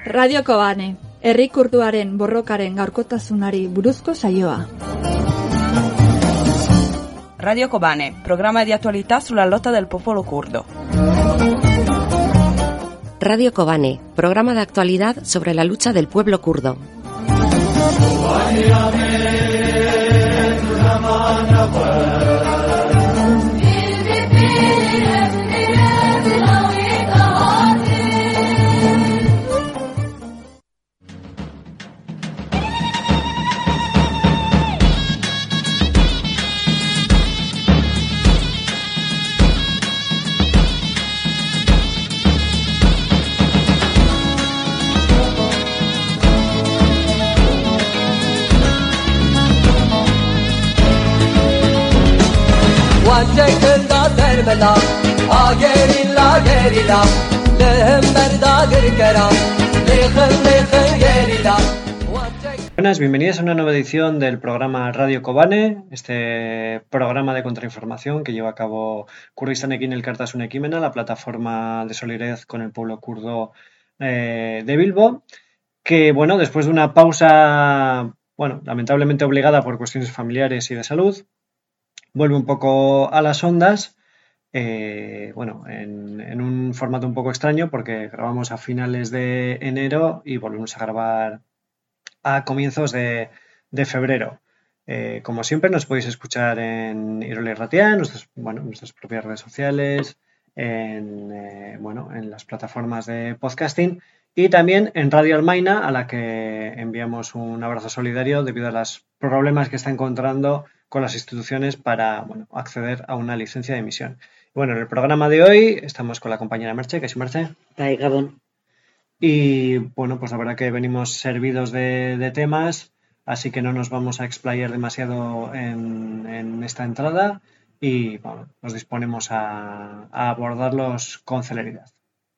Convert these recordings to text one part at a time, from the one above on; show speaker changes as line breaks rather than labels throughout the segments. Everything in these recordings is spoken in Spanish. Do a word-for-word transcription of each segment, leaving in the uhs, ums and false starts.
Radio Kobane, herri kurduaren borrokaren gaurkotasunari buruzko saioa.
Radio Kobane, programma di attualità sulla lotta del popolo curdo.
Radio Kobane, programa de actualidad sobre la lucha del pueblo kurdo.
Buenas, bienvenidos a una nueva edición del programa Radio Kobane, este programa de contrainformación que lleva a cabo Kurdistanekin Elkartasun Ekimena, la plataforma de solidaridad con el pueblo kurdo eh, de Bilbo, que bueno, después de una pausa, bueno, lamentablemente obligada por cuestiones familiares y de salud, vuelve un poco a las ondas. Eh, bueno, en, en un formato un poco extraño porque grabamos a finales de enero y volvemos a grabar a comienzos de, de febrero. Eh, como siempre nos podéis escuchar en Irola Irratia, en nuestras, bueno, nuestras propias redes sociales, en, eh, bueno, en las plataformas de podcasting y también en Radio Almaina, a la que enviamos un abrazo solidario debido a los problemas que está encontrando con las instituciones para bueno, acceder a una licencia de emisión. Bueno, en el programa de hoy estamos con la compañera Merche, que es Merche.
Ay, Gabón.
Y bueno, pues la verdad que venimos servidos de, de temas, así que no nos vamos a explayar demasiado en, en esta entrada y bueno, nos disponemos a, a abordarlos con celeridad.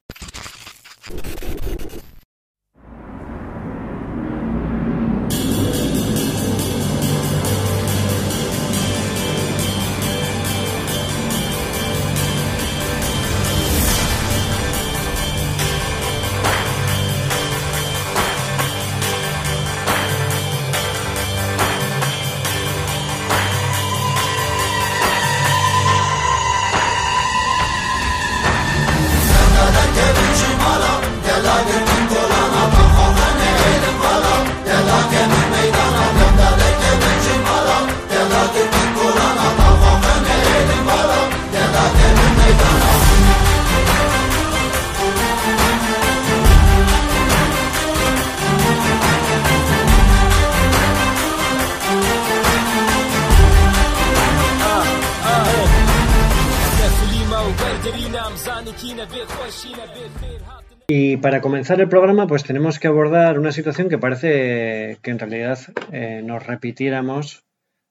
Y para comenzar el programa pues tenemos que abordar una situación que parece que en realidad eh, nos repitiéramos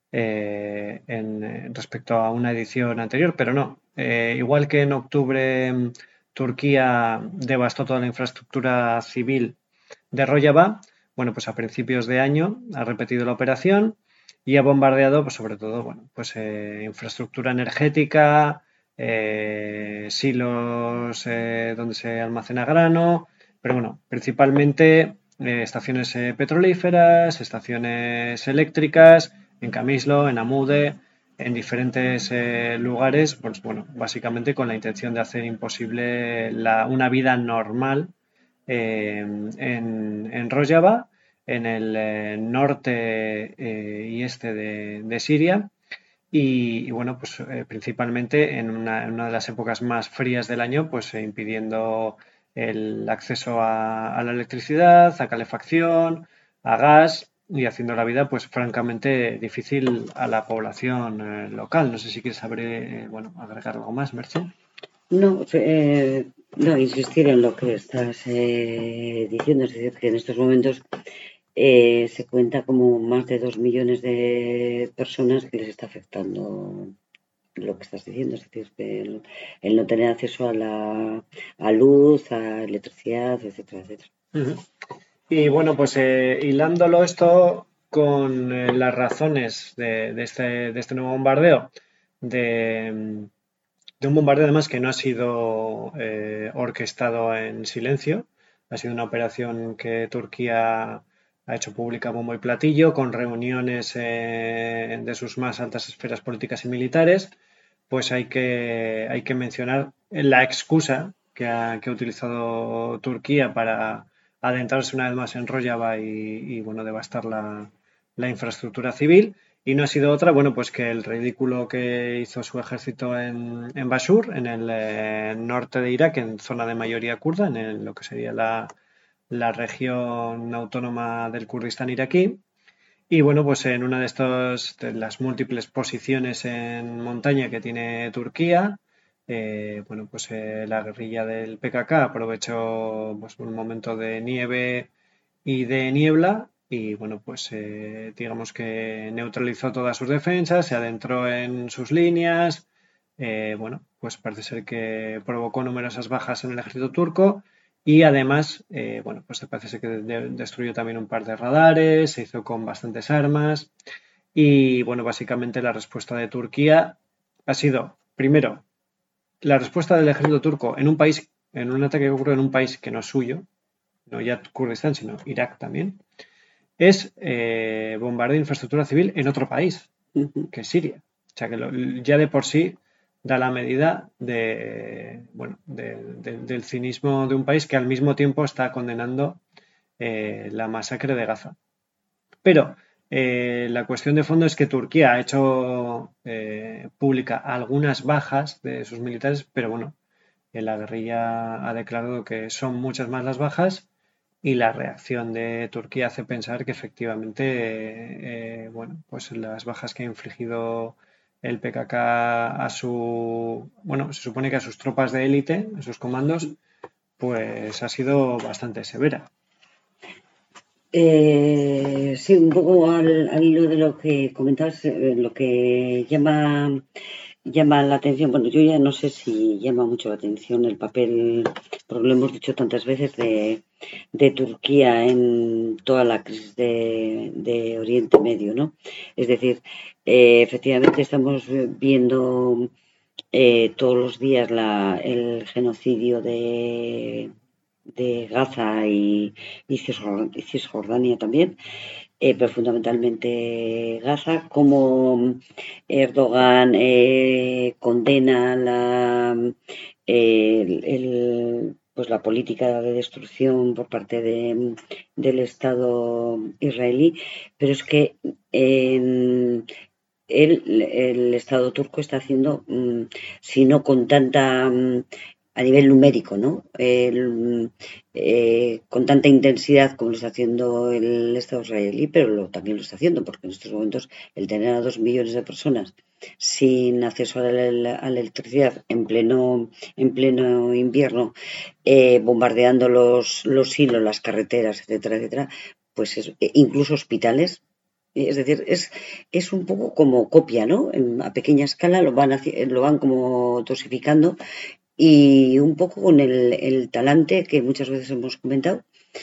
eh, en, respecto a una edición anterior, pero no. Eh, igual que en octubre Turquía devastó toda la infraestructura civil de Rojava, bueno, pues a principios de año ha repetido la operación y ha bombardeado pues sobre todo bueno, pues, eh, infraestructura energética, Eh, silos eh, donde se almacena grano, pero bueno, principalmente eh, estaciones eh, petrolíferas, estaciones eléctricas, en Camislo, en Amude, en diferentes eh, lugares, pues bueno, básicamente con la intención de hacer imposible la, una vida normal eh, en, en Rojava, en el eh, norte eh, y este de, de Siria. Y, y bueno, pues eh, principalmente en una, en una de las épocas más frías del año, pues eh, impidiendo el acceso a, a la electricidad, a calefacción, a gas y haciendo la vida pues francamente difícil a la población eh, local. No sé si quieres saber, eh, bueno, agregar algo más, Merche.
No, eh, no, insistir en lo que estás eh, diciendo, es decir, que en estos momentos Eh, se cuenta como más de dos millones de personas que les está afectando lo que estás diciendo, es decir, que el, el no tener acceso a la a luz, a electricidad, etcétera, etcétera.
Uh-huh. Y bueno, pues eh, hilándolo esto con eh, las razones de, de, este, de este nuevo bombardeo, de, de un bombardeo además que no ha sido eh, orquestado en silencio, Ha sido una operación que Turquía ha hecho pública bombo y platillo, con reuniones eh, de sus más altas esferas políticas y militares. Pues hay que, hay que mencionar la excusa que ha, que ha utilizado Turquía para adentrarse una vez más en Rojava y, y bueno, devastar la, la infraestructura civil. Y no ha sido otra, bueno, pues que el ridículo que hizo su ejército en, en Bashur, en el eh, norte de Irak, en zona de mayoría kurda, en el- lo que sería la, la región autónoma del Kurdistán iraquí. Y bueno, pues en una de estas, de las múltiples posiciones en montaña que tiene Turquía, eh, bueno, pues eh, la guerrilla del P K K aprovechó pues, un momento de nieve y de niebla y bueno, pues eh, digamos que neutralizó todas sus defensas, se adentró en sus líneas, eh, bueno, pues parece ser que provocó numerosas bajas en el ejército turco y además, eh, bueno, pues parece ser que de- destruyó también un par de radares, se hizo con bastantes armas y bueno, básicamente la respuesta de Turquía ha sido, primero, la respuesta del ejército turco en un país, en un ataque que ocurrió en un país que no es suyo, no ya Kurdistán, sino Irak también, es eh, bombardeo de infraestructura civil en otro país,
Ujú.
que es Siria. O sea que lo- ya de por sí da la medida de, bueno, de- de- del cinismo de un país que al mismo tiempo está condenando eh, la masacre de Gaza. Pero eh, la cuestión de fondo es que Turquía ha hecho eh, pública algunas bajas de sus militares, pero bueno, eh, la guerrilla ha declarado que son muchas más las bajas y la reacción de Turquía hace pensar que efectivamente, eh, eh, bueno, pues las bajas que ha infligido el P K K a su, bueno, se supone que a sus tropas de élite, a sus comandos, pues ha sido bastante severa.
Eh, sí, un poco al, al hilo de lo que comentabas, eh, lo que llama, llama la atención, bueno, yo ya no sé si llama mucho la atención el papel, porque lo hemos dicho tantas veces, de, de Turquía en toda la crisis de, de Oriente Medio, ¿no? Es decir, eh, efectivamente estamos viendo eh, todos los días la, el genocidio de, de Gaza y, y, Cisjordania, y Cisjordania también, eh, pero fundamentalmente Gaza, como Erdogan eh, condena la, eh, el, el, pues la política de destrucción por parte de, del Estado israelí, pero es que en el, el Estado turco está haciendo, mmm, si no con tanta, mmm, a nivel numérico, ¿no? El, eh, con tanta intensidad como lo está haciendo el Estado israelí, pero lo, también lo está haciendo, porque en estos momentos el tener a dos millones de personas sin acceso a la, a la electricidad en pleno, en pleno invierno, eh, bombardeando los, los hilos, las carreteras, etcétera, etcétera, pues es, incluso hospitales. Es decir, es, es un poco como copia, ¿no? En- a pequeña escala lo van, haci- lo van como dosificando y un poco con el, el talante que muchas veces hemos comentado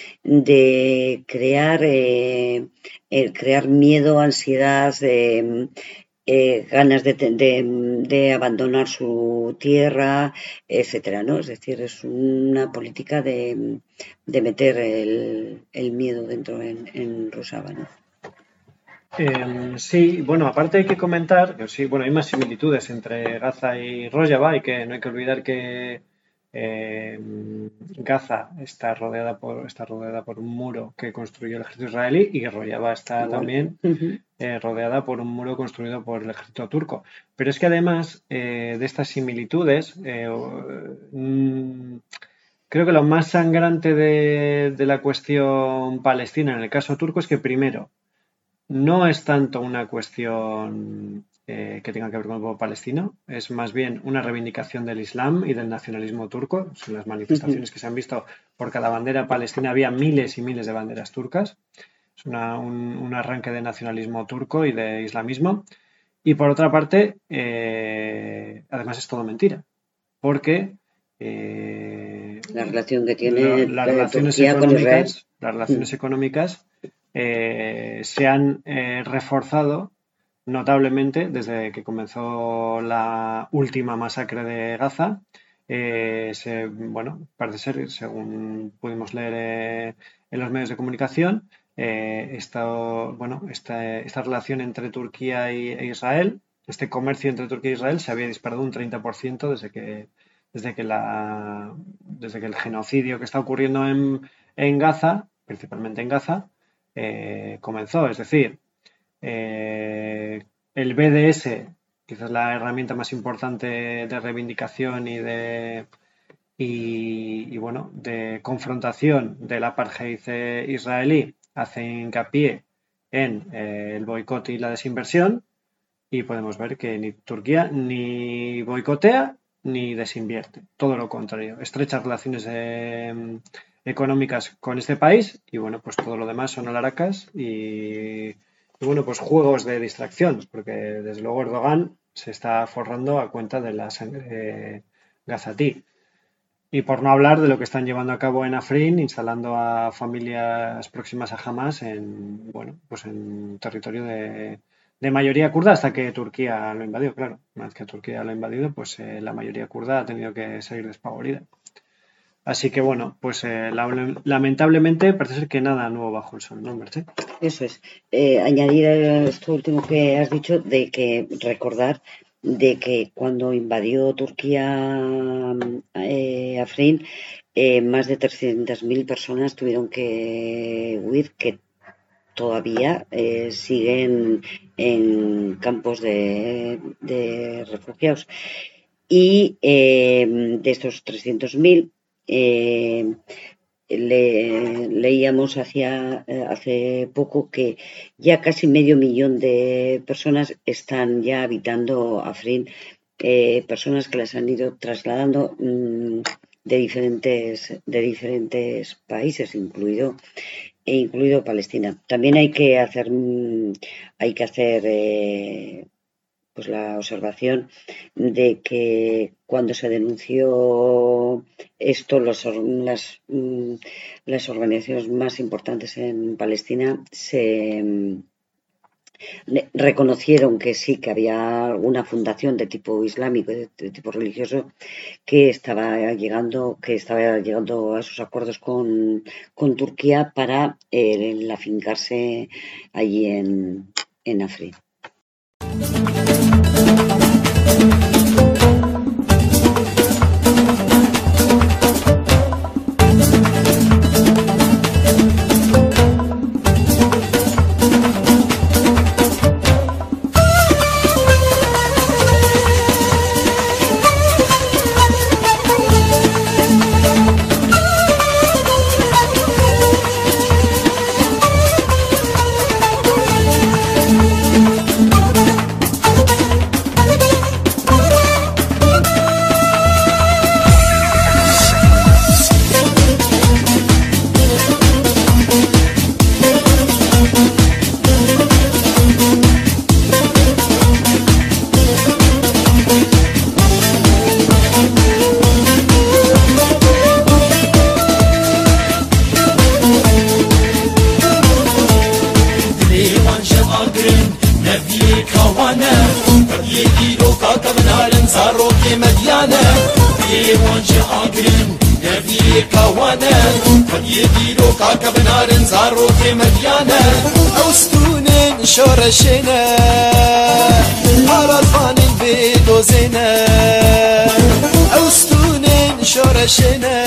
de crear, eh, el crear miedo, ansiedad, eh, eh, ganas de, te- de, de abandonar su tierra, etcétera, ¿no? Es decir, es una política de, de meter el, el miedo dentro en, en Rojava, ¿no?
Eh, sí, bueno, aparte hay que comentar que sí, bueno, hay más similitudes entre Gaza y Rojava y que no hay que olvidar que eh, Gaza está rodeada por, está rodeada por un muro que construyó el ejército israelí y que Rojava está
Igual.
también
Ujú.
eh, rodeada por un muro construido por el ejército turco. Pero es que además eh, de estas similitudes, eh, mm, creo que lo más sangrante de, de la cuestión palestina en el caso turco es que primero, no es tanto una cuestión eh, que tenga que ver con el pueblo palestino, es más bien una reivindicación del Islam y del nacionalismo turco. Son las
Ujú.
manifestaciones que se han visto por cada bandera palestina, había miles y miles de banderas turcas. Es una- un, un arranque de nacionalismo turco y de islamismo. Y por otra parte, eh, además es todo mentira, porque eh,
La relación que
lo-
tiene
las
eh,
relaciones
Turquía con Israel.
económicas, las
Mm.
relaciones económicas eh, se han eh, reforzado notablemente desde que comenzó la última masacre de Gaza eh, se, bueno, parece ser, según pudimos leer eh, en los medios de comunicación, eh, esta, bueno, esta, esta relación entre Turquía y, e Israel, este comercio entre Turquía e Israel se había disparado un treinta por ciento desde que, desde que, la, desde que el genocidio que está ocurriendo en, en Gaza, principalmente en Gaza, eh, comenzó. Es decir, eh, el B D S, quizás la herramienta más importante de reivindicación y de y, y, bueno, de confrontación del apartheid eh, israelí, hace hincapié en eh, el boicot y la desinversión, y podemos ver que ni Turquía ni boicotea ni desinvierte, todo lo contrario, estrechas relaciones eh, económicas con este país y bueno, pues todo lo demás son alaracas y, y bueno, pues juegos de distracción, porque desde luego Erdogan se está forrando a cuenta de la sangre eh, gazatí. Y por no hablar de lo que están llevando a cabo en Afrin, instalando a familias próximas a Hamas en, bueno, pues en territorio de, de mayoría kurda hasta que Turquía lo invadió, claro. Una vez que Turquía lo ha invadido, pues eh, la mayoría kurda ha tenido que salir despavorida. Así que bueno, pues eh, la, lamentablemente parece ser que nada nuevo bajo el sol, ¿no, Merche?
Eso es. Eh, añadir esto último que has dicho, de que recordar de que cuando invadió Turquía eh, Afrin, eh, más de trescientas mil personas tuvieron que huir, que todavía eh, siguen en campos de, de refugiados. Y eh, de estos trescientos mil, eh, le, leíamos hacia, hace poco que ya casi medio millón de personas están ya habitando Afrin, eh, personas que las han ido trasladando mmm, de diferentes, de diferentes países, incluido e incluido Palestina. También hay que hacer hay que hacer eh, pues la observación de que cuando se denunció esto, los, las, las organizaciones más importantes en Palestina se reconocieron que sí, que había alguna fundación de tipo islámico, de, de tipo religioso, que estaba llegando, que estaba llegando a sus acuerdos con, con Turquía para eh, el afincarse allí en, en Afrin.
شورشنا عرفان بدوزنا أوستونين شورشنا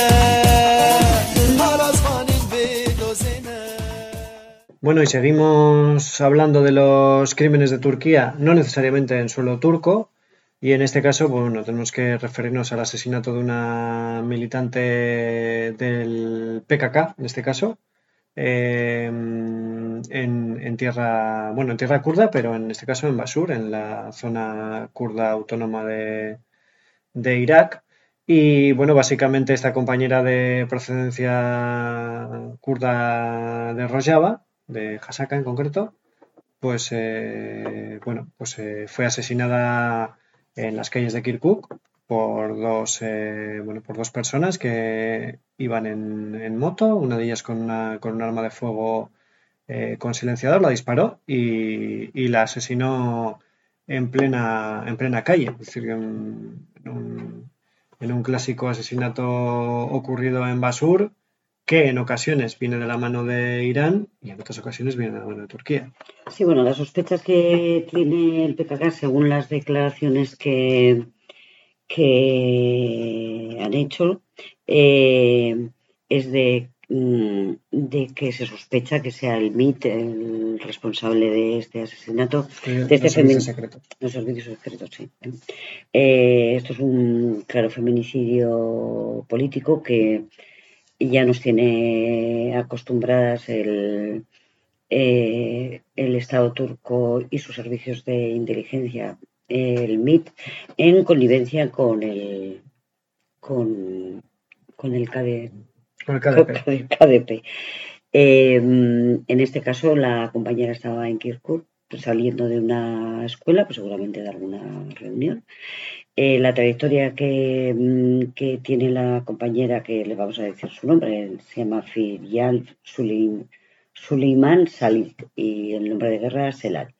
عرفان بدوزنا.
Bueno, y seguimos hablando de los crímenes de Turquía, no necesariamente en suelo turco, y en este caso, bueno, tenemos que referirnos al asesinato de una militante del P K K, en este caso, eh, en, en tierra, bueno, en tierra kurda, pero en este caso en Basur, en la zona kurda autónoma de, de Irak. Y bueno, básicamente esta compañera de procedencia kurda de Rojava, de Hasaka en concreto, pues eh, bueno, pues eh, fue asesinada en las calles de Kirkuk por dos, eh, bueno, por dos personas que iban en, en moto, una de ellas con, una, con un arma de fuego eh, con silenciador, la disparó y, y la asesinó en plena, en plena calle, es decir, en, en, un, en un clásico asesinato ocurrido en Basur, que en ocasiones viene de la mano de Irán y en otras ocasiones viene de la mano de Turquía.
Sí, bueno, las sospechas que tiene el P K K, según las declaraciones que, que han hecho, eh, es de, de que se sospecha que sea el M I T el responsable de este asesinato.
Eh,
de este
los servicios
femin-
secretos.
Los servicios secretos, sí. Eh, esto es un claro feminicidio político que ya nos tiene acostumbradas el, eh, el Estado turco y sus servicios de inteligencia, el M I T, en connivencia con el con, con el K D,
Con el K D P.
con el K D P. Eh, en este caso, la compañera estaba en Kirkuk, pues, saliendo de una escuela, pues seguramente de alguna reunión. Eh, la trayectoria que, que tiene la compañera, que le vamos a decir su nombre, se llama Firyal Suleiman Salih y el nombre de guerra Selal.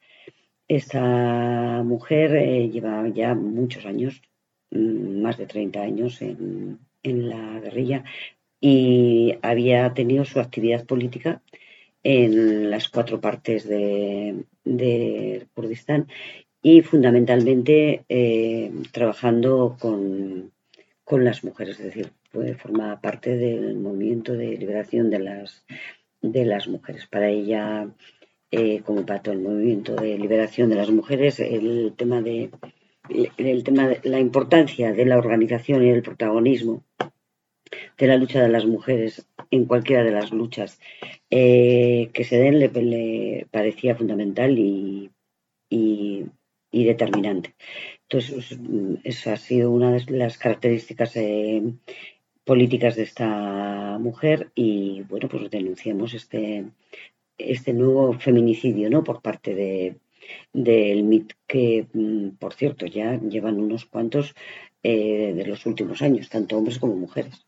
Esta mujer eh, lleva ya muchos años, más de treinta años en, en la guerrilla, y había tenido su actividad política en las cuatro partes de, de Kurdistán y fundamentalmente eh, trabajando con, con las mujeres, es decir, pues, forma parte del movimiento de liberación de las, de las mujeres. Para ella, eh, como para todo el movimiento de liberación de las mujeres, el tema de, el tema de la importancia de la organización y el protagonismo de la lucha de las mujeres en cualquiera de las luchas eh, que se den le, le parecía fundamental y, y, y determinante. Entonces, esa ha sido una de las características eh, políticas de esta mujer y, bueno, pues denunciamos este, este nuevo feminicidio, ¿no?, por parte de del M I T, que, por cierto, ya llevan unos cuantos eh, de los últimos años, tanto hombres como mujeres.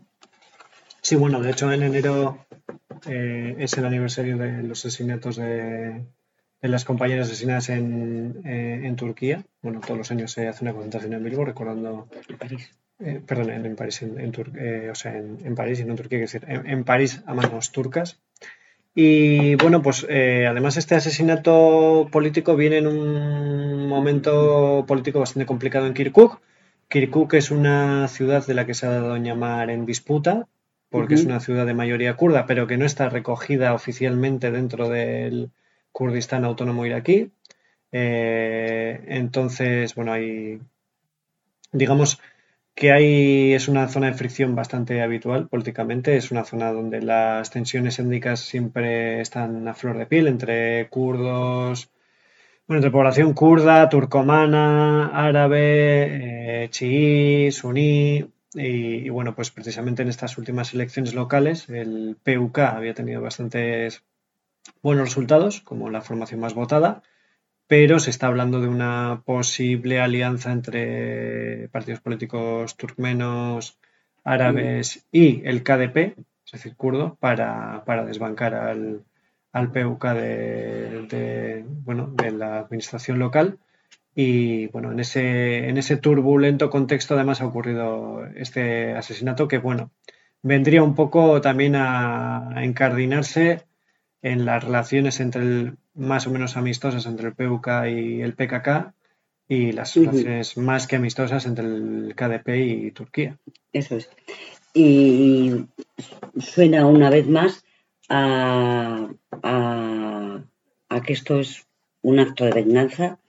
Sí, bueno, de hecho en enero eh, es el aniversario de los asesinatos de, de las compañeras asesinadas en, eh, en Turquía. Bueno, todos los años se hace una concentración en Bilbo recordando...
En París.
Eh, perdón, en, en París, en, en Tur eh, o sea, en, en París y no en Turquía, quiero decir, en, en París a manos turcas. Y bueno, pues eh, además este asesinato político viene en un momento político bastante complicado en Kirkuk. Kirkuk es una ciudad de la que se ha dado en llamar en disputa, porque uh-huh. es una ciudad de mayoría kurda, pero que no está recogida oficialmente dentro del Kurdistán autónomo iraquí. Eh, entonces, bueno, hay, digamos que hay, es una zona de fricción bastante habitual políticamente, es una zona donde las tensiones étnicas siempre están a flor de piel entre kurdos, bueno, entre población kurda, turcomana, árabe, eh, chií, suní, y, y bueno, pues precisamente en estas últimas elecciones locales el P U K había tenido bastantes buenos resultados, como la formación más votada, pero se está hablando de una posible alianza entre partidos políticos turcmenos, árabes y el K D P, es decir, kurdo, para, para desbancar al, al P U K de, de, bueno, de la administración local. Y bueno, en ese, en ese turbulento contexto además ha ocurrido este asesinato que, bueno, vendría un poco también a, a encardinarse en las relaciones entre el, más o menos amistosas entre el P U K y el P K K y las uh-huh. relaciones más que amistosas entre el K D P y Turquía.
Eso es. Y suena una vez más a, a, a que esto es un acto de venganza,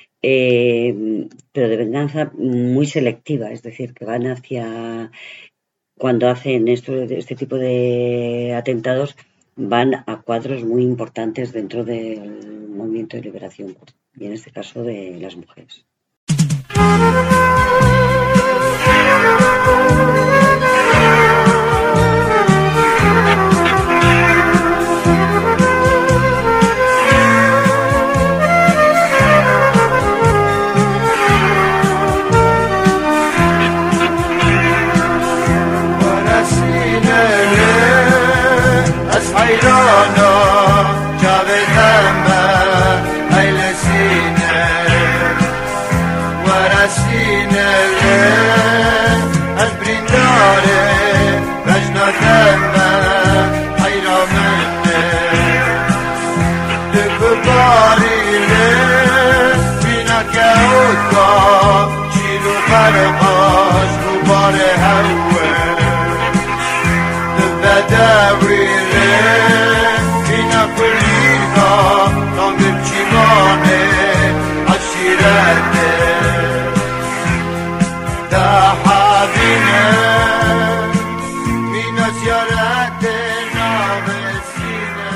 eh, pero de venganza muy selectiva, es decir, que van hacia, cuando hacen esto, este tipo de atentados, van a cuadros muy importantes dentro del movimiento de liberación y en este caso de las mujeres.
باش غبار هوا البداوي فينا كلنا نعمل جيراني عشيرتي ده حبينا فينا زيارتنا وسينا.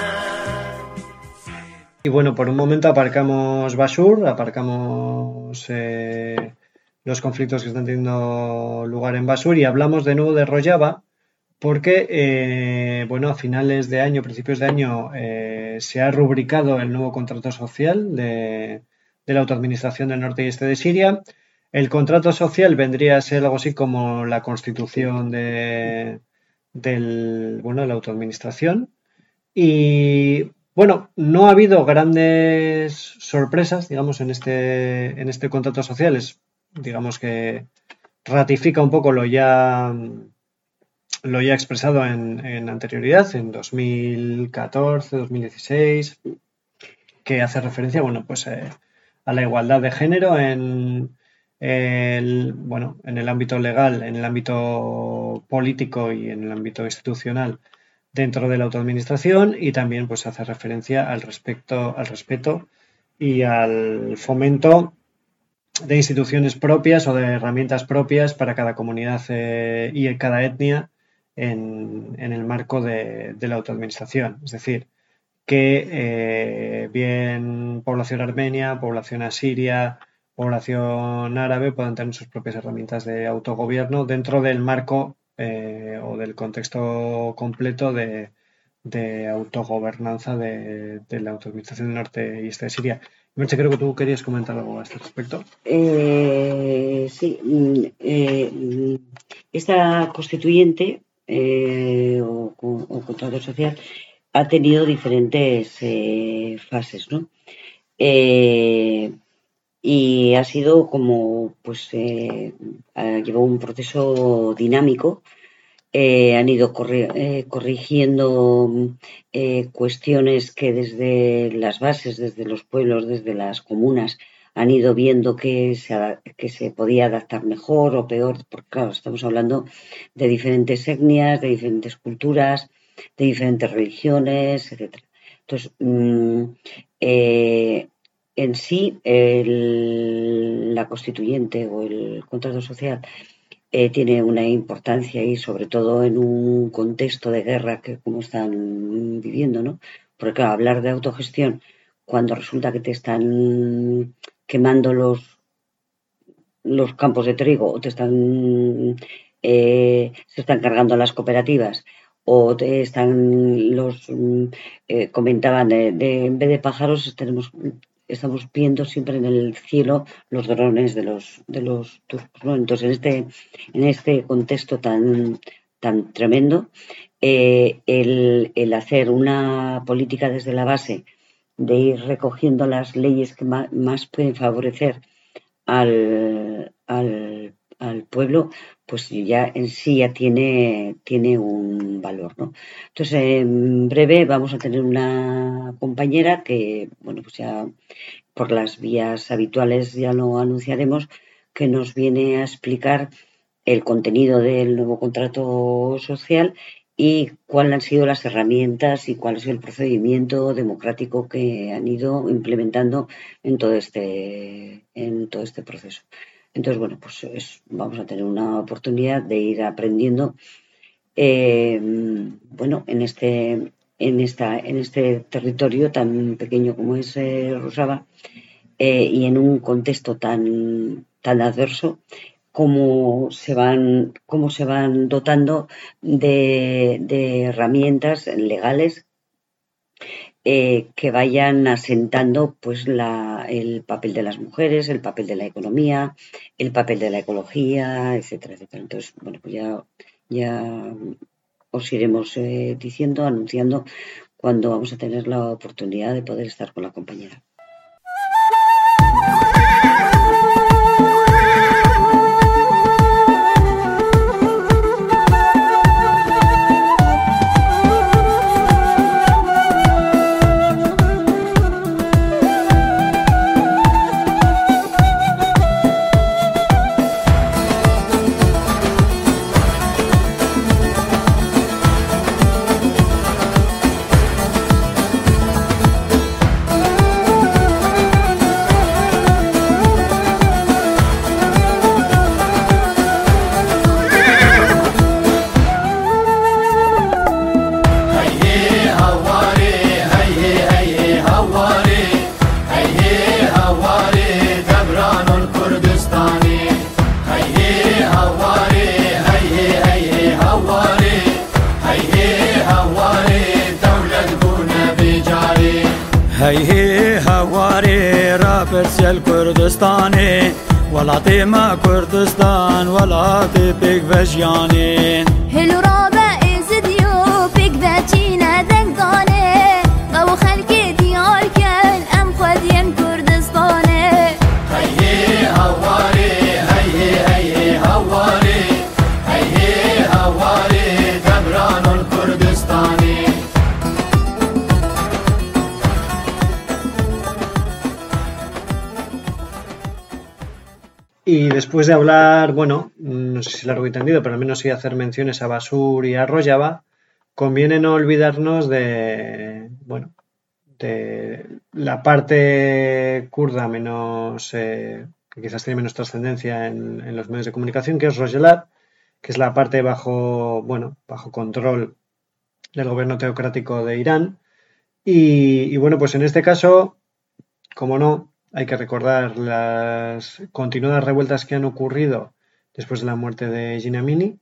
Y bueno, por un momento aparcamos Basur, aparcamos eh, los conflictos que están teniendo lugar en Basur y hablamos de nuevo de Rojava porque, eh, bueno, a finales de año, principios de año, eh, se ha rubricado el nuevo contrato social de, de la autoadministración del norte y este de Siria. El contrato social vendría a ser algo así como la constitución de, del, bueno, de la autoadministración. Y bueno, no ha habido grandes sorpresas, digamos, en este, en este contrato social. Es, digamos que ratifica un poco lo ya, lo ya expresado en, en anterioridad, en dos mil catorce, dos mil dieciséis, que hace referencia, bueno, pues eh, a la igualdad de género en el, bueno, en el ámbito legal, en el ámbito político y en el ámbito institucional dentro de la autoadministración, y también pues hace referencia al respecto, al respeto y al fomento de instituciones propias o de herramientas propias para cada comunidad eh, y cada etnia en, en el marco de, de la autoadministración. Es decir, que eh, bien población armenia, población asiria, población árabe puedan tener sus propias herramientas de autogobierno dentro del marco eh, o del contexto completo de, de autogobernanza de, de la autoadministración del norte y este de Siria. Merche, creo que tú querías comentar algo a este respecto.
Eh, sí, eh, esta constituyente eh, o, o contrato social ha tenido diferentes eh, fases, ¿no? Eh, y ha sido como, pues, eh, ha llevado un proceso dinámico. Eh, han ido corri eh, corrigiendo eh, cuestiones que desde las bases, desde los pueblos, desde las comunas, han ido viendo que se, que se podía adaptar mejor o peor, porque claro, estamos hablando de diferentes etnias, de diferentes culturas, de diferentes religiones, etcétera. Entonces, mmm, eh, en sí, el, la constituyente o el contrato social eh, tiene una importancia y sobre todo en un contexto de guerra que como están viviendo, ¿no? Porque claro, hablar de autogestión cuando resulta que te están quemando los, los campos de trigo o te están eh, se están cargando las cooperativas o te están los eh, comentaban de, de en vez de pájaros tenemos estamos viendo siempre en el cielo los drones de los de los turcos, ¿no? Entonces en este en este contexto tan tan tremendo eh, el, el hacer una política desde la base de ir recogiendo las leyes que más, más pueden favorecer al, al, al pueblo, pues ya en sí ya tiene, tiene un valor, ¿no? Entonces, en breve vamos a tener una compañera que, bueno, pues ya por las vías habituales ya lo anunciaremos, que nos viene a explicar el contenido del nuevo contrato social y cuáles han sido las herramientas y cuál es el procedimiento democrático que han ido implementando en todo este, en todo este proceso. Entonces, bueno, pues es, vamos a tener una oportunidad de ir aprendiendo eh, bueno, en este, en, esta, en este territorio tan pequeño como es eh, Rojava eh, y en un contexto tan, tan adverso, cómo se van, cómo se van dotando de, de herramientas legales eh, que vayan asentando pues la, el papel de las mujeres, el papel de la economía, el papel de la ecología, etcétera, etcétera. Entonces, bueno, pues ya, ya os iremos eh, diciendo, anunciando cuando vamos a tener la oportunidad de poder estar con la compañera.
برسي الكردستاني ولاتي ما كردستان ولاتي بيك فجياني
هلو رابع ازديو بيك فاجينا دقداني قو خلقي ديار كان ام خدين كردستاني
هيهي هواري هيهي هيهي هواري هيهي هواري دبران الكردستاني.
Y después de hablar, bueno, no sé si largo y tendido, pero al menos sí hacer menciones a Basur y a Rojava, conviene no olvidarnos de, bueno, de la parte kurda menos, eh, que quizás tiene menos trascendencia en, en los medios de comunicación, que es Rojava, que es la parte bajo, bueno, bajo control del gobierno teocrático de Irán. Y, y bueno, pues en este caso, como no, hay que recordar las continuadas revueltas que han ocurrido después de la muerte de Jina Amini,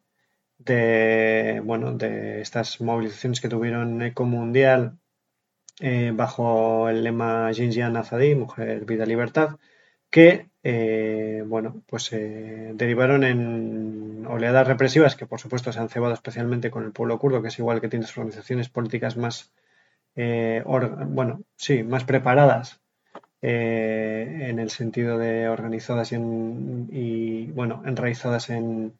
de, bueno, de estas movilizaciones que tuvieron eco mundial eh, bajo el lema Jinjian Azadi, Mujer, Vida, Libertad, que eh, bueno, pues eh, derivaron en oleadas represivas que por supuesto se han cebado especialmente con el pueblo kurdo, que es igual que tiene sus organizaciones políticas más, eh, or, bueno, sí, más preparadas. Eh, en el sentido de organizadas y, en, y bueno, enraizadas en,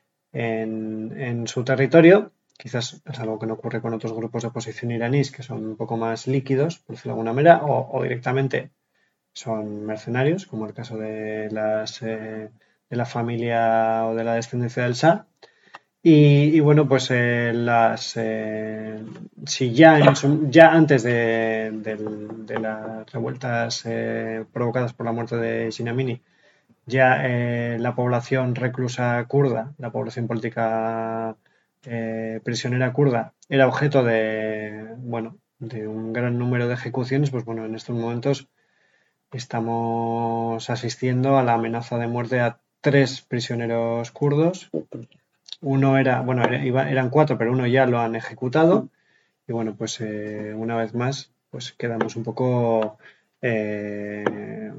en, en su territorio. Quizás es algo que no ocurre con otros grupos de oposición iraníes que son un poco más líquidos, por decirlo de alguna manera, o, o directamente son mercenarios, como el caso de, las, eh, de la familia o de la descendencia del Shah. Y, y bueno, pues eh, las eh, si ya, en su, ya antes de, de, de las revueltas eh, provocadas por la muerte de Jina Amini, ya eh, la población reclusa kurda, la población política eh, prisionera kurda, era objeto de, bueno, de un gran número de ejecuciones, pues bueno, en estos momentos estamos asistiendo a la amenaza de muerte a tres prisioneros kurdos. Uno era, bueno, era, iba, eran cuatro, pero uno ya lo han ejecutado. Y bueno, pues eh, una vez más, pues quedamos un poco eh,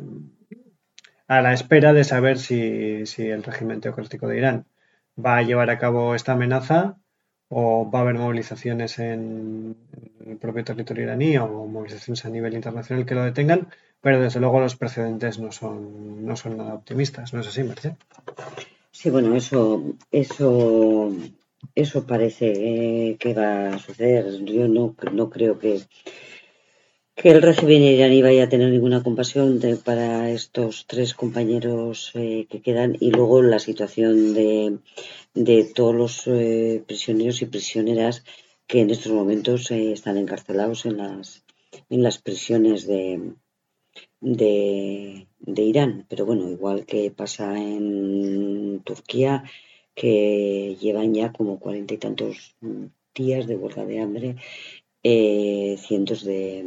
a la espera de saber si, si el régimen teocrático de Irán va a llevar a cabo esta amenaza o va a haber movilizaciones en, en el propio territorio iraní o movilizaciones a nivel internacional que lo detengan, pero desde luego los precedentes no son, no son nada optimistas. ¿No es así, Merced?
Sí, bueno, eso, eso, eso parece eh, que va a suceder. Yo no, no creo que, que el régimen iraní vaya a tener ninguna compasión de, para estos tres compañeros eh, que quedan, y luego la situación de, de todos los eh, prisioneros y prisioneras que en estos momentos eh, están encarcelados en las, en las prisiones de De, de Irán, pero bueno, igual que pasa en Turquía, que llevan ya como cuarenta y tantos días de huelga de hambre, eh, cientos de,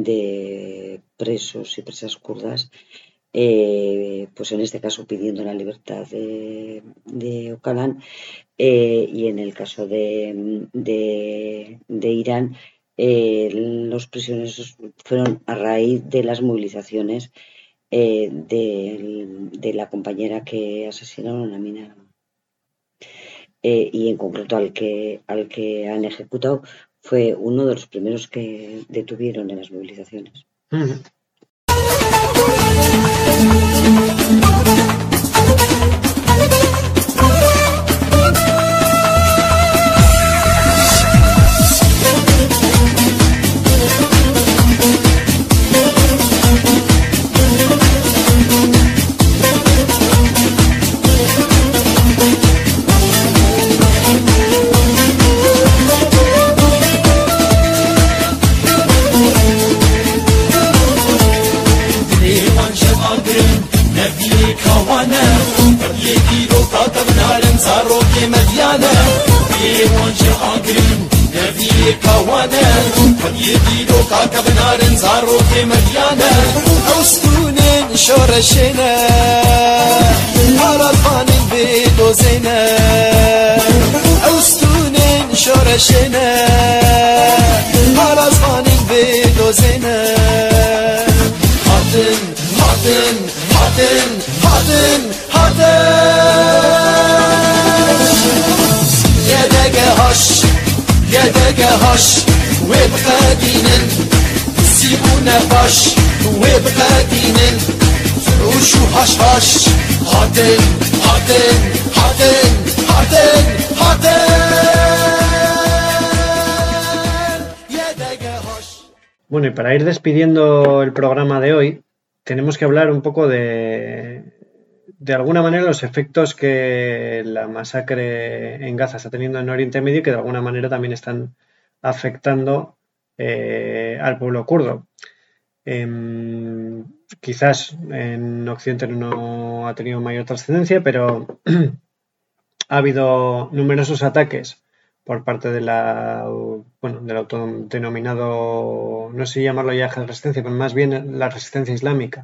de presos y presas kurdas, eh, pues en este caso pidiendo la libertad de, de Öcalan, eh, y en el caso de, de, de Irán, Eh, los prisioneros fueron a raíz de las movilizaciones eh, de, de la compañera que asesinaron a Mina, eh, y en concreto al que, al que han ejecutado fue uno de los primeros que detuvieron en las movilizaciones. Mm-hmm.
شورشنا عرفان بدوزنا أوستونين شورشنا عرفان بدوزنا هاتن هاتن هاتن هاتن هاتن هاتن يدك هش يدك هش وابقى دينن سيبونا باش وابقى دينن وشو هش هش هاتن هاتن هاتن هاتن هاتن يدك هش.
Bueno, y para ir despidiendo el programa de hoy, tenemos que hablar un poco de, de alguna manera, los efectos que la masacre en Gaza está teniendo en Oriente Medio y que de alguna manera también están afectando eh, al pueblo kurdo. Eh, quizás en Occidente no ha tenido mayor trascendencia, pero ha habido numerosos ataques por parte de la, bueno, del autodenominado, no sé si llamarlo ya resistencia, pero más bien la resistencia islámica.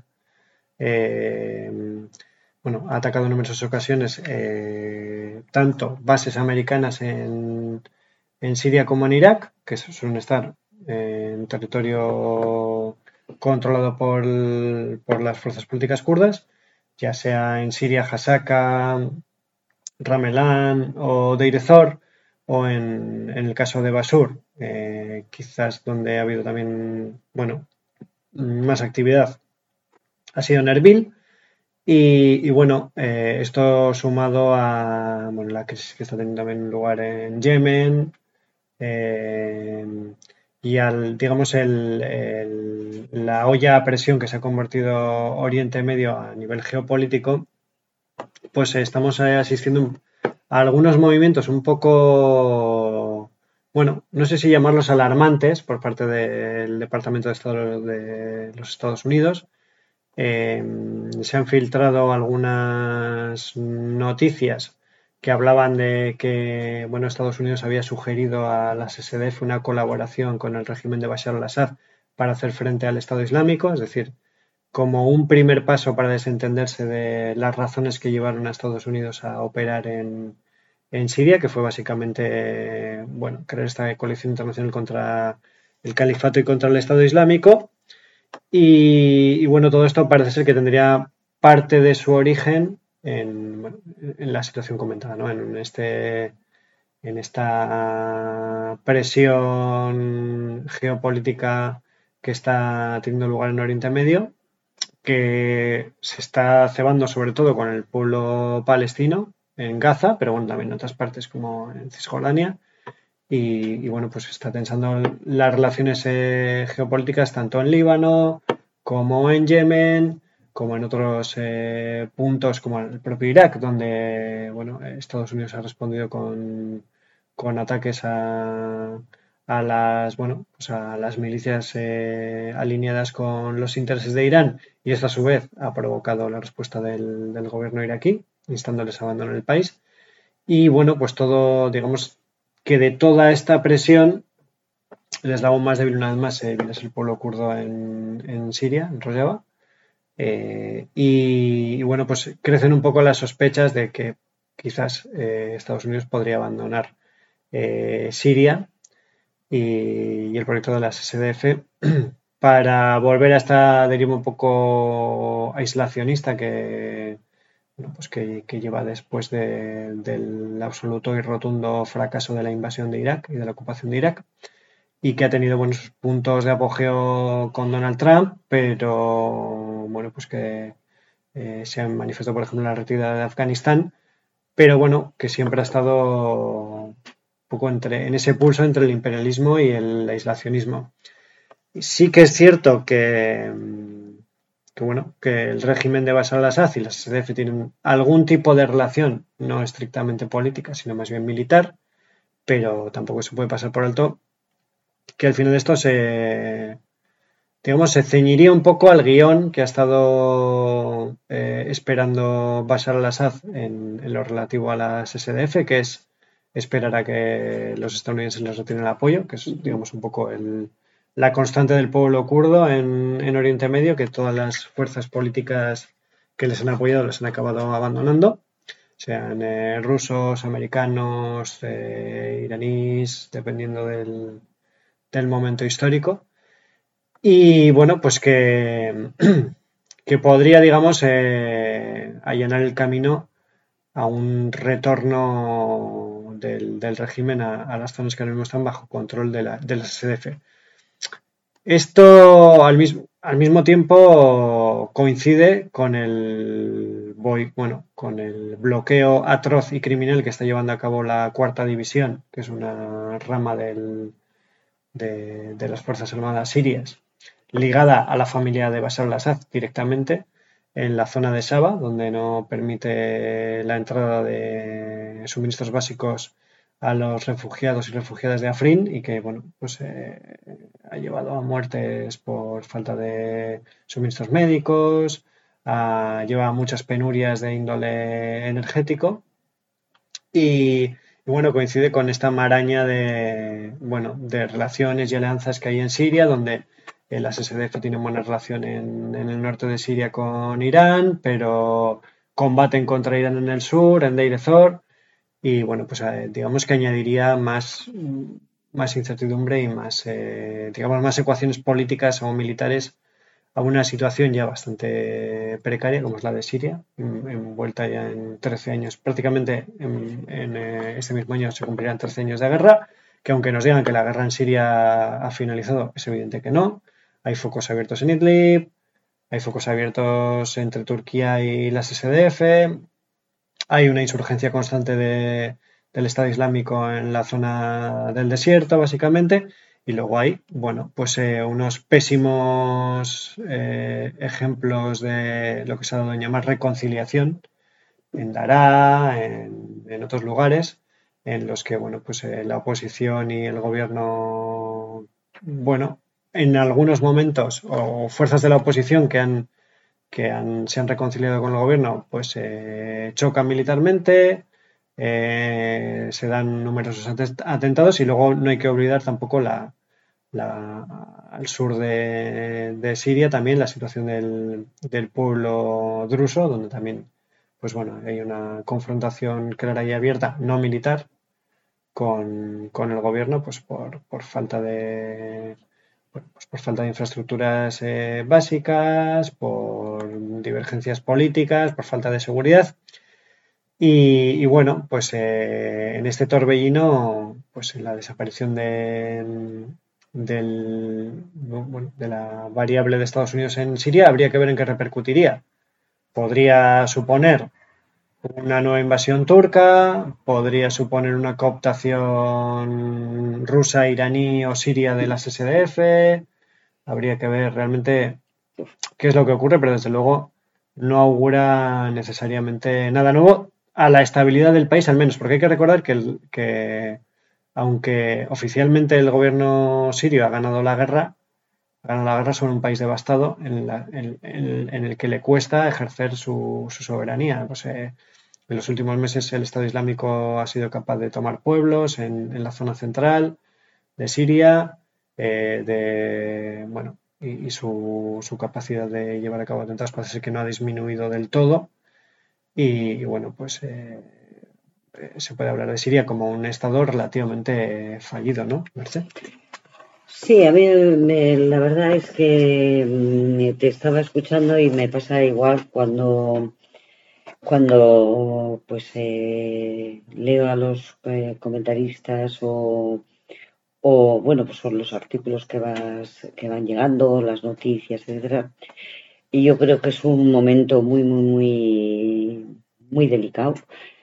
Eh, bueno, ha atacado en numerosas ocasiones eh, tanto bases americanas en, en Siria como en Irak, que suelen estar en territorio controlado por, por las fuerzas políticas kurdas, ya sea en Siria, Hasaka, Ramelan o Deir ez-Zor, o en, en el caso de Basur, eh, quizás donde ha habido también, bueno, más actividad, ha sido en Erbil. Y, y bueno, eh, esto sumado a bueno, la crisis que está teniendo también lugar en Yemen eh, y al, digamos, el, el, la olla a presión que se ha convertido Oriente Medio a nivel geopolítico, pues estamos asistiendo a algunos movimientos un poco, bueno, no sé si llamarlos alarmantes por parte del Departamento de Estado de los Estados Unidos. Eh, se han filtrado algunas noticias que hablaban de que, bueno, Estados Unidos había sugerido a las ese de efe una colaboración con el régimen de Bashar al-Assad para hacer frente al Estado Islámico, es decir, como un primer paso para desentenderse de las razones que llevaron a Estados Unidos a operar en, en Siria, que fue básicamente, bueno, crear esta coalición internacional contra el califato y contra el Estado Islámico. Y, y bueno, todo esto parece ser que tendría parte de su origen en, bueno, en la situación comentada, ¿no? En este, en esta presión geopolítica que está teniendo lugar en Oriente Medio, que se está cebando sobre todo con el pueblo palestino en Gaza, pero bueno, también en otras partes como en Cisjordania. Y, y bueno, pues está tensando las relaciones eh, geopolíticas tanto en Líbano como en Yemen, como en otros eh, puntos como el propio Irak, donde bueno, Estados Unidos ha respondido con, con ataques a, a las bueno, pues a las milicias eh, alineadas con los intereses de Irán, y esto a su vez ha provocado la respuesta del, del gobierno iraquí, instándoles a abandonar el país. Y bueno, pues todo, digamos, que de toda esta presión el eslabón más débil una vez más eh, viene a ser el pueblo kurdo en, en Siria, en Rojava. Eh, y, y bueno, pues crecen un poco las sospechas de que quizás eh, Estados Unidos podría abandonar eh, Siria y, y el proyecto de las ese de efe para volver a esta deriva un poco aislacionista que, bueno, pues que, que lleva después de, del absoluto y rotundo fracaso de la invasión de Irak y de la ocupación de Irak, y que ha tenido buenos puntos de apogeo con Donald Trump, pero bueno, pues que eh, se han manifestado, por ejemplo, en la retirada de Afganistán, pero bueno, que siempre ha estado un poco entre, en ese pulso entre el imperialismo y el aislacionismo. Sí que es cierto que, que bueno, que el régimen de Bashar al-Assad y la ese de efe tienen algún tipo de relación, no estrictamente política, sino más bien militar, pero tampoco se puede pasar por alto que al final de esto se, digamos, se ceñiría un poco al guión que ha estado eh, esperando Bashar al-Assad en, en lo relativo a las ese de efe, que es esperar a que los estadounidenses les retiren el apoyo, que es, digamos, un poco el, la constante del pueblo kurdo en, en Oriente Medio, que todas las fuerzas políticas que les han apoyado les han acabado abandonando, sean eh, rusos, americanos, eh, iraníes, dependiendo del del momento histórico. Y bueno, pues que, que podría, digamos, eh, allanar el camino a un retorno del, del régimen a, a las zonas que ahora mismo están bajo control de la, de la S D F. Esto al mismo, al mismo tiempo coincide con el, bueno, con el bloqueo atroz y criminal que está llevando a cabo la Cuarta División, que es una rama del, de, de las Fuerzas Armadas sirias, ligada a la familia de Bashar al-Assad directamente, en la zona de Saba, donde no permite la entrada de suministros básicos a los refugiados y refugiadas de Afrin, y que bueno, pues eh, ha llevado a muertes por falta de suministros médicos, a, lleva a muchas penurias de índole energético, y, y bueno, coincide con esta maraña de, bueno, de relaciones y alianzas que hay en Siria, donde la S D F tiene buena relación en, en el norte de Siria con Irán, pero combaten contra Irán en el sur, en Deir ez-Zor, y bueno, pues eh, digamos que añadiría más, más incertidumbre y más, eh, digamos, más ecuaciones políticas o militares a una situación ya bastante precaria como es la de Siria, envuelta ya en trece años, prácticamente en, en eh, este mismo año se cumplirán trece años de guerra, que aunque nos digan que la guerra en Siria ha finalizado, es evidente que no. Hay focos abiertos en Idlib, hay focos abiertos entre Turquía y las S D F, hay una insurgencia constante de, del Estado Islámico en la zona del desierto, básicamente, y luego hay, bueno, pues eh, unos pésimos eh, ejemplos de lo que se ha dado en llamar reconciliación en Daraa, en, en otros lugares, en los que, bueno, pues eh, la oposición y el gobierno, bueno, en algunos momentos, o fuerzas de la oposición que han que han, se han reconciliado con el gobierno, pues eh, chocan militarmente, eh, se dan numerosos atentados, y luego no hay que olvidar tampoco la, la al sur de, de Siria también la situación del, del pueblo druso, donde también pues bueno, hay una confrontación clara y abierta, no militar, con, con el gobierno, pues por, por falta de Bueno, pues por falta de infraestructuras eh, básicas, por divergencias políticas, por falta de seguridad. Y, y bueno, pues eh, en este torbellino, pues en la desaparición de, del, bueno, de la variable de Estados Unidos en Siria, habría que ver en qué repercutiría. Podría suponer una nueva invasión turca, podría suponer una cooptación rusa, iraní o siria de las S D F. Habría que ver realmente qué es lo que ocurre, pero desde luego no augura necesariamente nada nuevo a la estabilidad del país, al menos, porque hay que recordar que, el, que aunque oficialmente el gobierno sirio ha ganado la guerra, ha ganado la guerra sobre un país devastado en, la, en, en, en el que le cuesta ejercer su, su soberanía. Pues, eh, en los últimos meses el Estado Islámico ha sido capaz de tomar pueblos en, en la zona central de Siria, eh, de, bueno, y, y su, su capacidad de llevar a cabo atentados parece que no ha disminuido del todo. Y, y bueno, pues eh, se puede hablar de Siria como un estado relativamente fallido, ¿no, Merced?
Sí, a mí me, la verdad es que te estaba escuchando y me pasa igual cuando, cuando pues eh, leo a los eh, comentaristas o, o bueno, pues son los artículos que vas que van llegando, las noticias, etcétera. Y yo creo que es un momento muy, muy, muy, muy delicado.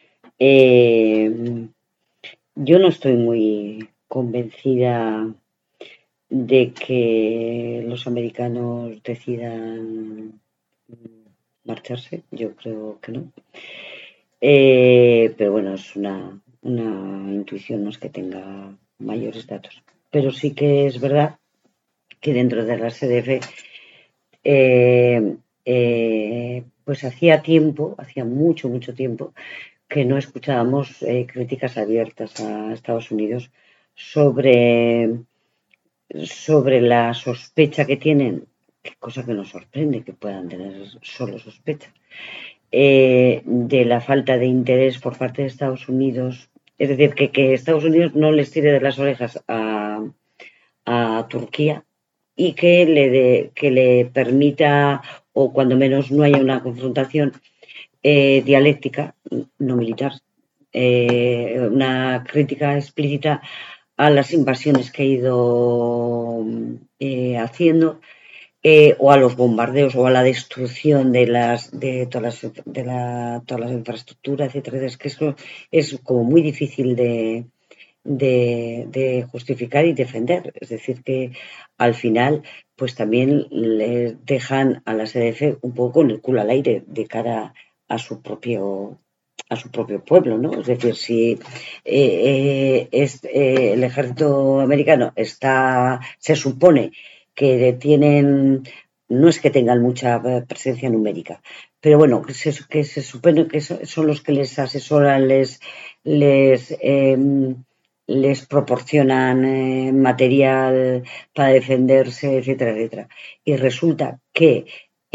Eh, yo no estoy muy convencida de que los americanos decidan marcharse. Yo creo que no. Eh, pero bueno, es una, una intuición, no es que tenga mayores datos. Pero sí que es verdad que dentro de la S D F Eh, eh, pues hacía tiempo, hacía mucho, mucho tiempo que no escuchábamos eh, críticas abiertas a Estados Unidos sobre, sobre la sospecha que tienen, cosa que nos sorprende que puedan tener solo sospecha, eh, de la falta de interés por parte de Estados Unidos, es decir, que, que Estados Unidos no les tire de las orejas a, a Turquía y que le, de, que le permita o cuando menos no haya una confrontación eh, dialéctica, no militar, eh, una crítica explícita a las invasiones que ha ido eh, haciendo, eh, o a los bombardeos o a la destrucción de las de todas las de la, todas las infraestructuras, etcétera. Es que eso es como muy difícil de, de, de justificar y defender. Es decir, que al final pues también le dejan a la S D F un poco con el culo al aire de cara a su propio a su propio pueblo, ¿no? Es decir, si eh, eh, es, eh, el ejército americano está, se supone que tienen, no es que tengan mucha presencia numérica, pero bueno, que se, que se supone que son los que les asesoran, les les eh, les proporcionan eh, material para defenderse, etcétera, etcétera. Y resulta que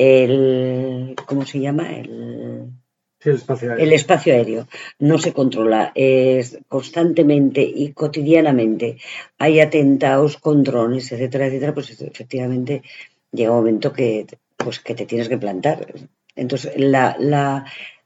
el, ¿cómo se llama? El
Sí, el espacio aéreo.
El espacio aéreo no se controla, es constantemente y cotidianamente hay atentados con drones, etcétera, etcétera, pues efectivamente llega un momento que, pues, que te tienes que plantar. Entonces, la, la,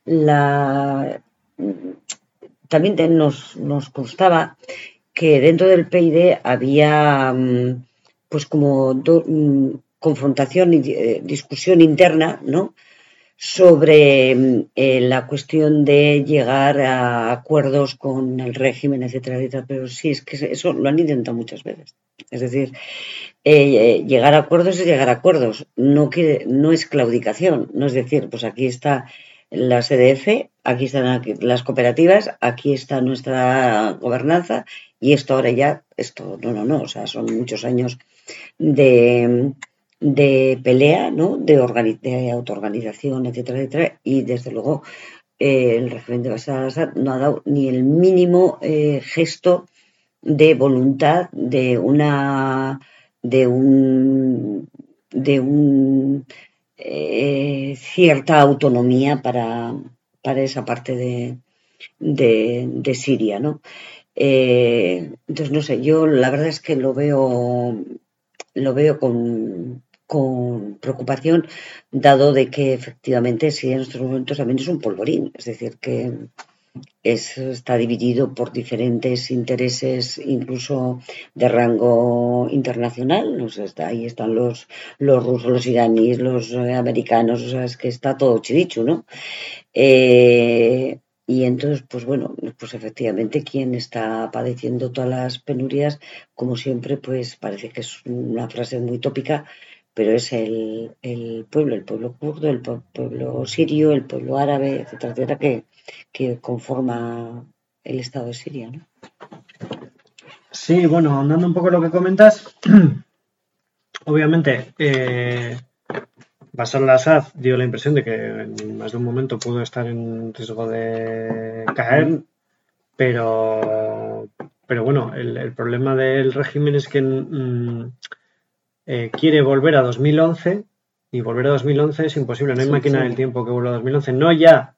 la también te, nos, nos constaba que dentro del P I D había pues como do, confrontación y eh, discusión interna, ¿no?, sobre eh, la cuestión de llegar a acuerdos con el régimen, etcétera, etcétera, pero sí, es que eso lo han intentado muchas veces. Es decir, eh, llegar a acuerdos es llegar a acuerdos, no, quiere, no es claudicación, no es decir, pues aquí está la S D F, aquí están aquí las cooperativas, aquí está nuestra gobernanza y esto ahora ya, esto, no, no, no, o sea, son muchos años de... de pelea, ¿no?, de, de autoorganización, etcétera, etcétera, y desde luego eh, el régimen de Bashar al-Assad no ha dado ni el mínimo eh, gesto de voluntad de una de un de un eh, cierta autonomía para, para esa parte de, de, de Siria, ¿no? Eh, entonces no sé, yo la verdad es que lo veo lo veo con con preocupación, dado de que efectivamente sí, en estos momentos también es un polvorín, es decir, que es, está dividido por diferentes intereses, incluso de rango internacional, no sé, está, ahí están los, los rusos, los iraníes, los americanos, o sea, es que está todo chirichu, ¿no? Eh, y entonces, pues bueno, pues efectivamente quien está padeciendo todas las penurias, como siempre, pues parece que es una frase muy tópica, pero es el, el pueblo, el pueblo kurdo, el pueblo sirio, el pueblo árabe, etcétera, etcétera, que, que conforma el Estado de Siria, ¿no?
Sí, bueno, andando un poco en lo que comentas, obviamente eh, Bashar al-Assad dio la impresión de que en más de un momento pudo estar en riesgo de caer, pero, pero bueno, el, el problema del régimen es que mmm, Eh, quiere volver a dos mil once y volver a dos mil once es imposible, no hay sí, máquina sí. del tiempo que vuelva a dos mil once, no ya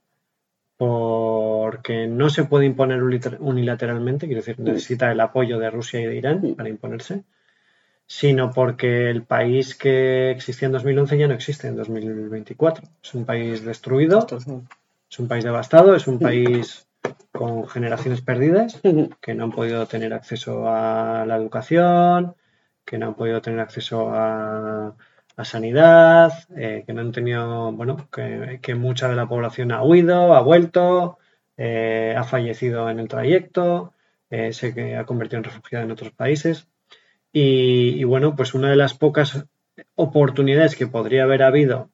porque no se puede imponer unilateralmente, quiero decir, necesita el apoyo de Rusia y de Irán para imponerse, sino porque el país que existía en dos mil once ya no existe en dos mil veinticuatro, es un país destruido, es un país devastado, es un país con generaciones perdidas que no han podido tener acceso a la educación, que no han podido tener acceso a, a sanidad, eh, que no han tenido, bueno, que, que mucha de la población ha huido, ha vuelto, eh, ha fallecido en el trayecto, eh, se ha convertido en refugiado en otros países. Y, y bueno, pues una de las pocas oportunidades que podría haber habido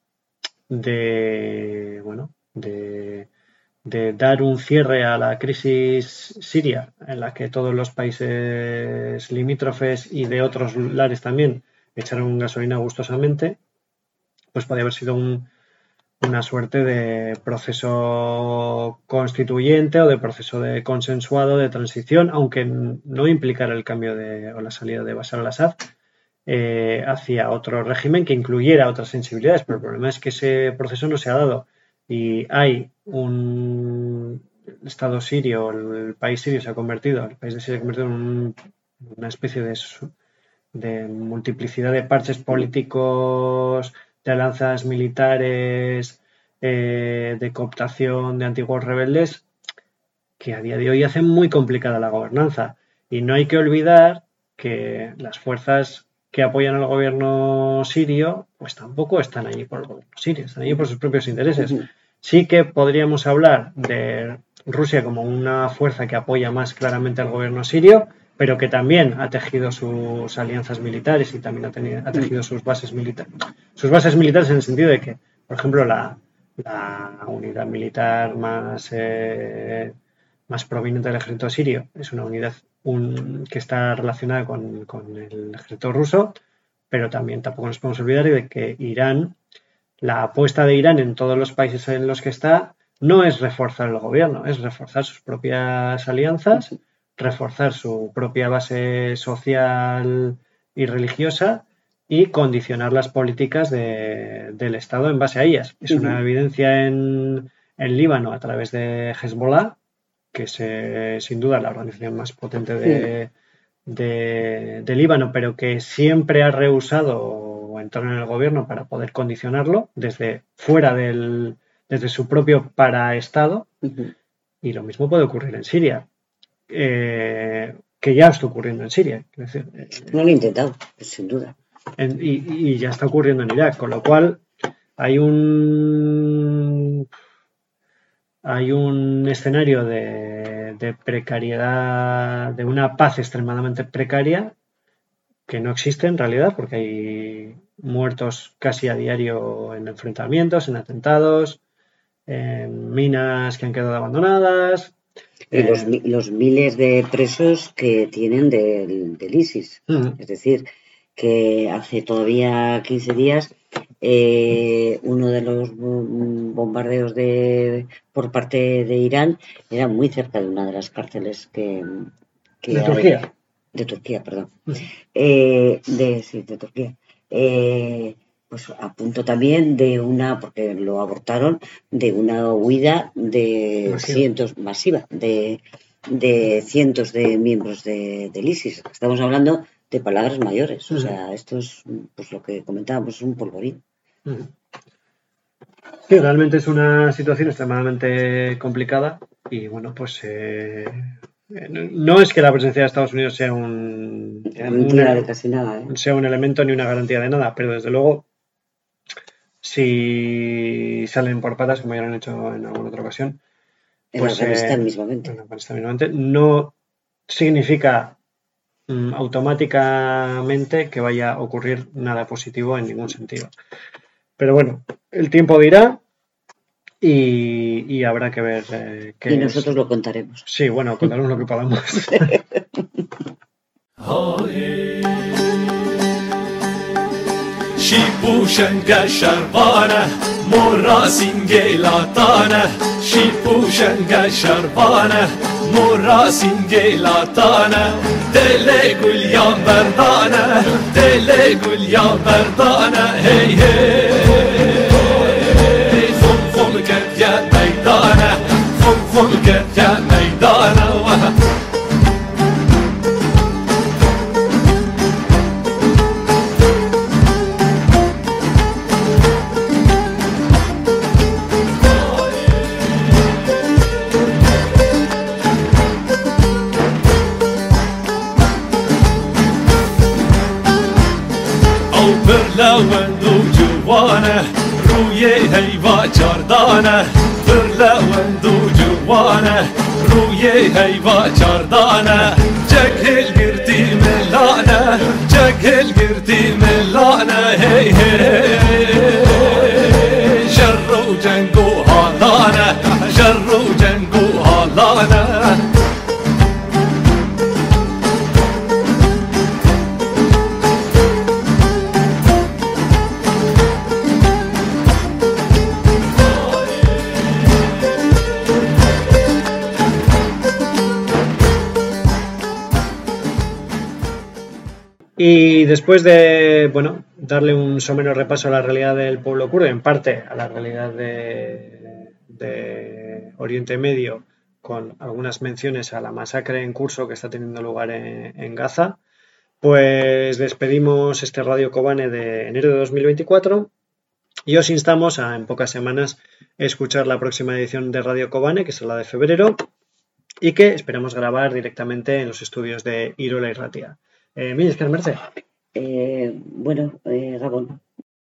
de, bueno, de, de dar un cierre a la crisis siria, en la que todos los países limítrofes y de otros lares también echaron gasolina gustosamente, pues podría haber sido un, una suerte de proceso constituyente o de proceso de consensuado de transición, aunque no implicara el cambio de, o la salida de Bashar al-Assad eh, hacia otro régimen que incluyera otras sensibilidades, pero el problema es que ese proceso no se ha dado. Y hay un Estado sirio, el país sirio se ha convertido, el país de Siria se ha convertido en un, una especie de, de multiplicidad de parches políticos de alianzas militares, eh, de cooptación de antiguos rebeldes, que a día de hoy hacen muy complicada la gobernanza. Y no hay que olvidar que las fuerzas que apoyan al gobierno sirio, pues tampoco están allí por el gobierno sirio, están allí por sus propios intereses. Sí que podríamos hablar de Rusia como una fuerza que apoya más claramente al gobierno sirio, pero que también ha tejido sus alianzas militares y también ha, tenido, ha tejido sus bases militares. Sus bases militares en el sentido de que, por ejemplo, la, la unidad militar más, eh, más proveniente del ejército sirio es una unidad un, que está relacionada con, con el ejército ruso, pero también tampoco nos podemos olvidar de que Irán, la apuesta de Irán en todos los países en los que está, no es reforzar el gobierno, es reforzar sus propias alianzas, reforzar su propia base social y religiosa y condicionar las políticas de, del Estado en base a ellas. Es una uh-huh. evidencia en, en Líbano a través de Hezbollah, que es eh, sin duda la organización más potente de, sí. de, de Líbano, pero que siempre ha rehusado entrar en el gobierno para poder condicionarlo desde fuera del, desde su propio paraestado. Uh-huh. Y lo mismo puede ocurrir en Siria. Eh, que ya está ocurriendo en Siria. Es decir, eh,
no lo he intentado, pues, sin duda.
En, y, y ya está ocurriendo en Irak, con lo cual hay un hay un escenario de, de precariedad, de una paz extremadamente precaria que no existe en realidad, porque hay muertos casi a diario en enfrentamientos, en atentados, en minas que han quedado abandonadas.
Y los, los miles de presos que tienen del, del ISIS. Uh-huh. Es decir, que hace todavía quince días eh, uno de los bombardeos de por parte de Irán era muy cerca de una de las cárceles que... que
de
hay,
Turquía.
De Turquía, perdón. Uh-huh. Eh, de, sí, de Turquía. Eh, pues a punto también de una, porque lo abortaron, de una huida de masiva. cientos, masiva, de, de cientos de miembros de, del ISIS. Estamos hablando de palabras mayores. Uh-huh. O sea, esto es, pues lo que comentábamos, es un polvorín.
Uh-huh. Sí, realmente es una situación extremadamente complicada y bueno, pues eh, no es que la presencia de Estados Unidos sea un,
una, de casi nada, ¿eh?
sea un elemento ni una garantía de nada, pero desde luego si salen por patas, como ya lo han hecho en alguna otra ocasión,
en
pues
Afganistán
eh,
mismamente.
En Afganistán mismamente, no significa mm, automáticamente que vaya a ocurrir nada positivo en ningún sentido. Pero bueno, el tiempo dirá y, y habrá que ver eh, qué
y nosotros es. Lo contaremos.
Sí, bueno, contaremos lo que podamos.
شی پوشنگ شربانه مورا سینگلاتانه شی پوشنگ شربانه مورا سینگلاتانه دل گلیان بردانه دل گلیان بردانه هی هی خون خون کرد یا میدانه خون خون کرد یا میدانه برلوند و جوانه روی هیوا چاردانه برلوند و جوانه روی هیوا چاردانه جگل گردی ملانه جگل گردی ملانه هی هی شر و جنگ و حالانه شر و جنگ و حالانه
Y después de, bueno, darle un somero repaso a la realidad del pueblo kurdo, en parte a la realidad de, de Oriente Medio, con algunas menciones a la masacre en curso que está teniendo lugar en, en Gaza, pues despedimos este Radio Kobane de enero de dos mil veinticuatro Y os instamos a en pocas semanas escuchar la próxima edición de Radio Kobane, que es la de febrero, y que esperamos grabar directamente en los estudios de Irola y Ratia. Eh, Mil esker merce.
Eh, bueno, eh, Gabón.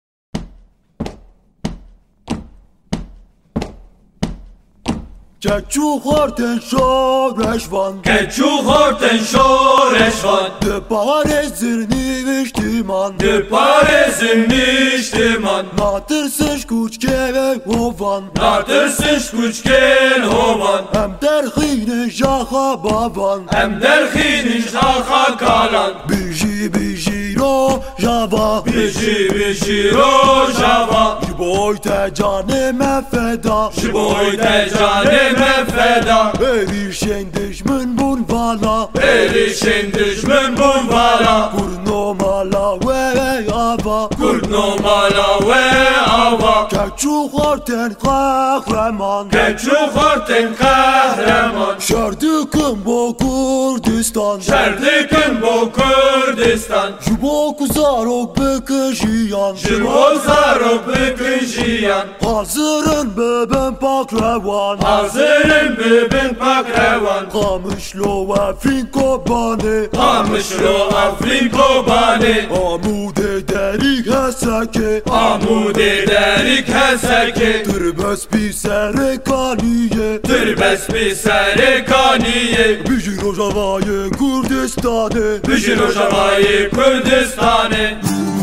Keçu horten şoreşvan
Keçu horten şoreşvan
De parezir niviştiman
De parezir niştiman
Natırsın şkuçkeve hovan
Natırsın şkuçken hovan
Hem derhine jaha baban
Hem derhine jaha kalan
Biji biji ro java
Biji biji ro java
Jiboy te canime feda
Jiboy te canime feda
Erişen düşmün bun vala
Erişen düşmün bun vala
Kurno mala ve ava
Kurno mala ve ava
Keçu horten kahraman
Keçu horten kahraman
Şerdikin bo Kurdistan
Şerdikin bo Kurdistan
Jibo kuzarok bekejiyan
Jibo zarok bekejiyan
Hazırın beben pakrevan
Hazırın beben pakrevan
Kamışlo Afrin Kobane
Kamışlo Afrin Kobane
Amude derik heseke
Amude derik heseke
Tırbes bir serekaniye
Tırbes bir serekaniye
Bijir o javayı Kurdistan'e
Bijir o javayı Kurdistan'e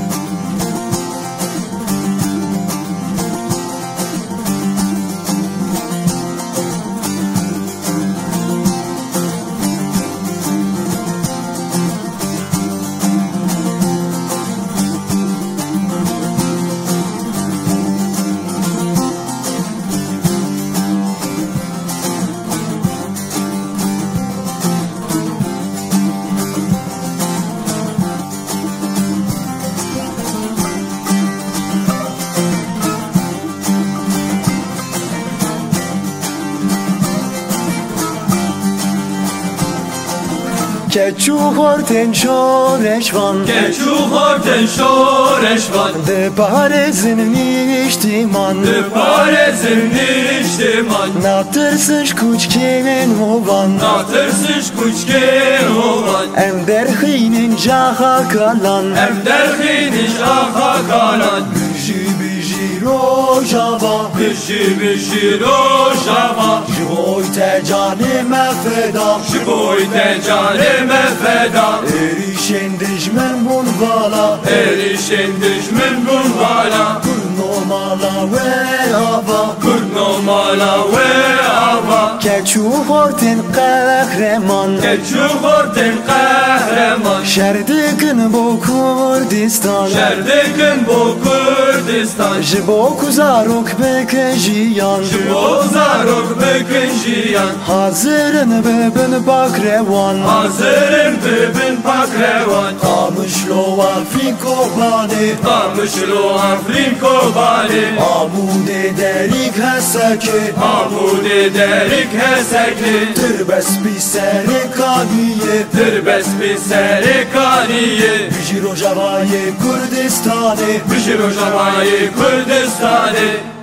Keçu horten şoreşvan
Keçu horten şoreşvan
De parezin niştiman
De parezin niştiman
Natırsın şkuçkeven hovan
Natırsın şkuçken hovan
Em derhinin jaha kalan
Em derhinin jaha kalan
Biji biji ro java
Biji biji ro java
Jiboy te canime feda
Jiboy te canime feda
Erişen düşmen bun vala
Erişen düşmen bun vala
Kurno mala ve ava
Kurno mala ve ava
Keçu horten kahraman
Keçu horten kahraman
Şerdikin bo Kurdistan
Şerdikin bo Kurdistan
Jibo kuzarok bekejiyan
Jibo zarok bekejiyan
Hazırın beben pakrevan
Hazırın beben pakrevan
Kamışlo Afrin Kobane
Kamışlo Afrin Kobane
Amude derik heseke
Amude derik heseke
Tırbes bir serekaniye
Tırbes bir serekaniye
Bijir o javayı Kurdistan'e
Bijir o javayı Kurdistan'e